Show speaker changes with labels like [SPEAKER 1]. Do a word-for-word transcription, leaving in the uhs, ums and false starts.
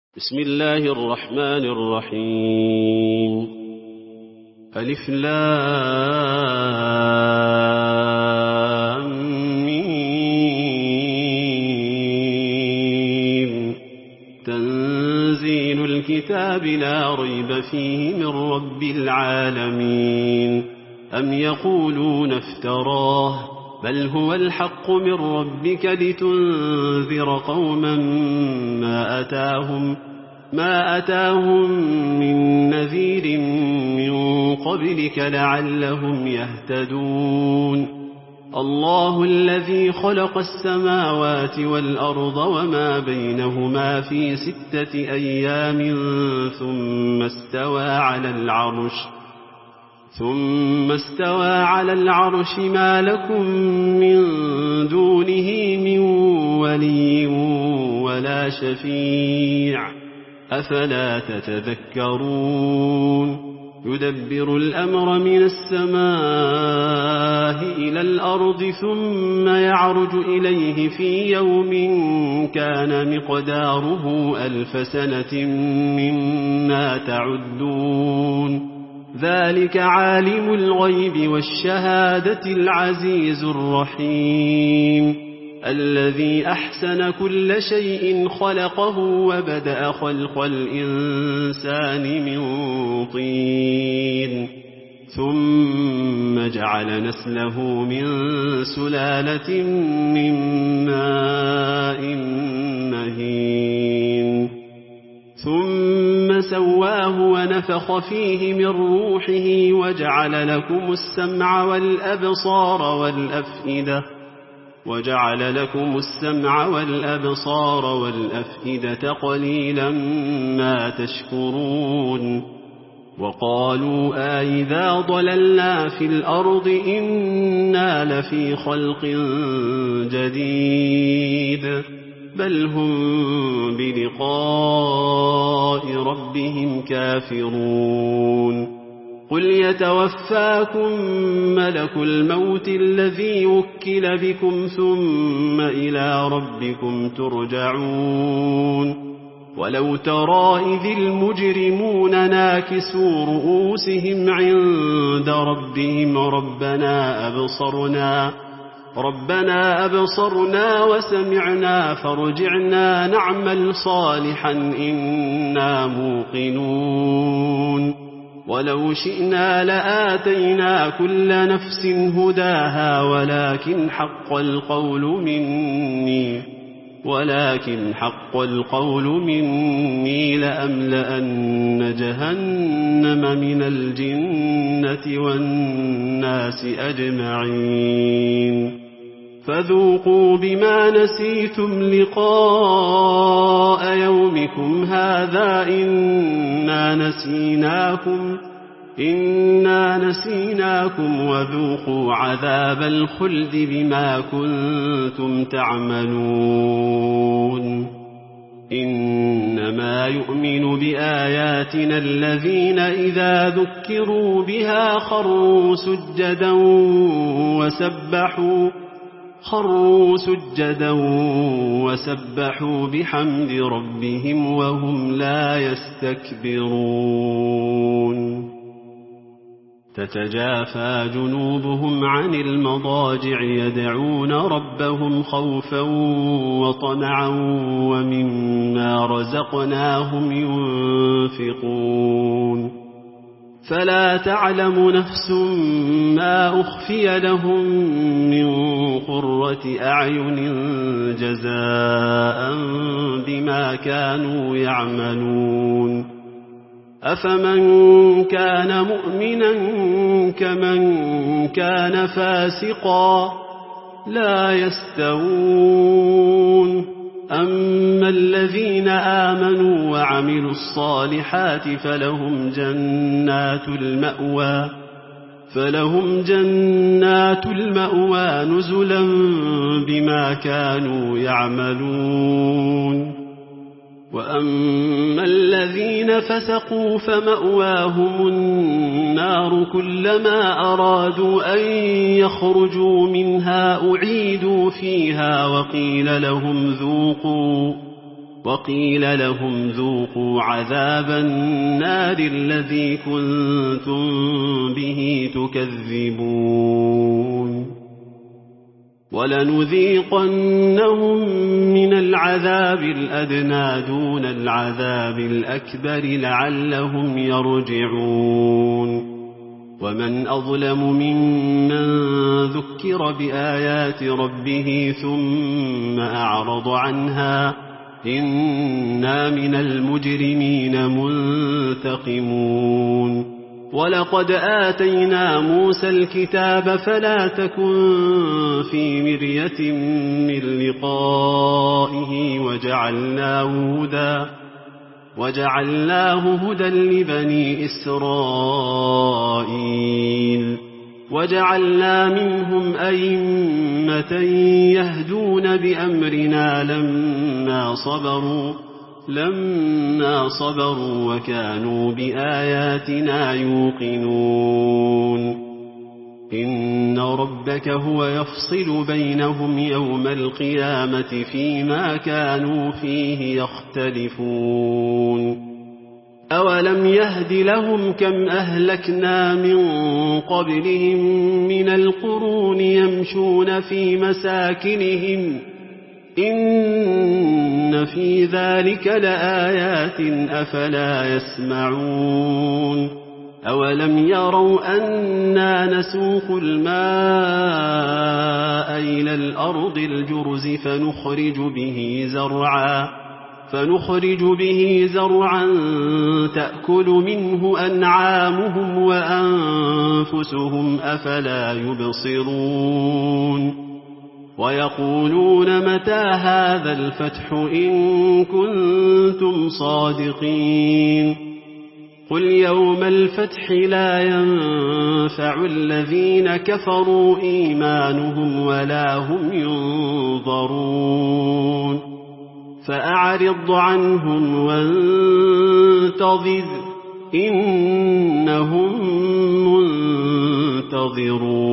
[SPEAKER 1] بسم الله الرحمن الرحيم. ألف لام ميم. تنزيل الكتاب لا ريب فيه من رب العالمين. أم يقولون افتراه بل هو الحق من ربك لتنذر قوما ما أتاهم ما أتاهم من نذير من قبلك لعلهم يهتدون. الله الذي خلق السماوات والأرض وما بينهما في ستة أيام ثم استوى على العرش ثم استوى على العرش ما لكم من دونه من ولي ولا شفيع أفلا تتذكرون. يدبر الأمر من السماء إلى الأرض ثم يعرج إليه في يوم كان مقداره ألف سنة مما تعدون. ذلك عالم الغيب والشهادة العزيز الرحيم الذي أحسن كل شيء خلقه وبدأ خلق الإنسان من طين ثم جعل نسله من سلالة من ماء مهين ثم سواه ونفخ فيه من روحه وجعل لكم السمع والأبصار والأفئدة وجعل لكم السمع والأبصار والأفئدة قليلا ما تشكرون. وقالوا أإذا ضللنا في الأرض إنا لفي خلق جديد بل هم بلقاء ربهم كافرون. قل يتوفاكم ملك الموت الذي وكل بكم ثم إلى ربكم ترجعون. ولو ترى إذ المجرمون ناكسوا رؤوسهم عند ربهم ربنا أبصرنا ربنا أبصرنا وسمعنا فارجعنا نعمل صالحا إنا موقنون. ولو شئنا لآتينا كل نفس هداها ولكن حق القول مني ولكن حق القول مني لأملأن جهنم من الجنة والناس أجمعين. فذوقوا بما نسيتم لقاء يومكم هذا إنا نسيناكم إنا نسيناكم وذوقوا عذاب الخلد بما كنتم تعملون. إنما يؤمن بآياتنا الذين إذا ذكروا بها خروا سجدا وسبحوا خروا سجدا وسبحوا بحمد ربهم وهم لا يستكبرون. تتجافى جنوبهم عن المضاجع يدعون ربهم خوفا وطمعا ومما رزقناهم ينفقون. فلا تعلم نفس ما أخفي لهم من قرة أعين جزاء بما كانوا يعملون. أفمن كان مؤمنا كمن كان فاسقا لا يستوون. أما الذين آمنوا وعملوا الصالحات فلهم جنات المأوى فلهم جنات المأوى نزلا بما كانوا يعملون. وأما الذين فسقوا فمأواهم النار كلما أرادوا أن يخرجوا منها أعيدوا فيها وقيل لهم ذوقوا وقيل لهم ذوقوا عذاب النار الذي كنتم به تكذبون ولنذيقنهم من العذاب الأدنى دون العذاب الأكبر لعلهم يرجعون ومن أظلم ممن ذكر بآيات ربه ثم أعرض عنها إنا من المجرمين منتقمون ولقد آتينا موسى الكتاب فلا تكن في مرية من لقائه وجعلناه هدى وجعلناه هدى لبني إسرائيل وجعلنا منهم أئمة يهدون بأمرنا لما صبروا لما صبروا وكانوا بآياتنا يوقنون إن ربك هو يفصل بينهم يوم القيامة فيما كانوا فيه يختلفون أولم يهد لهم كم أهلكنا من قبلهم من القرون يمشون في مساكنهم إن في ذلك لآيات أفلا يسمعون أولم يروا أنا نسوق الماء إلى الأرض الجرز فنخرج به زرعا فنخرج به زرعا تأكل منه أنعامهم وأنفسهم أفلا يبصرون ويقولون متى هذا الفتح إن كنتم صادقين قل يوم الفتح لا ينفع الذين كفروا إيمانهم ولا هم ينظرون فأعرض عنهم وانتظر إنهم منتظرون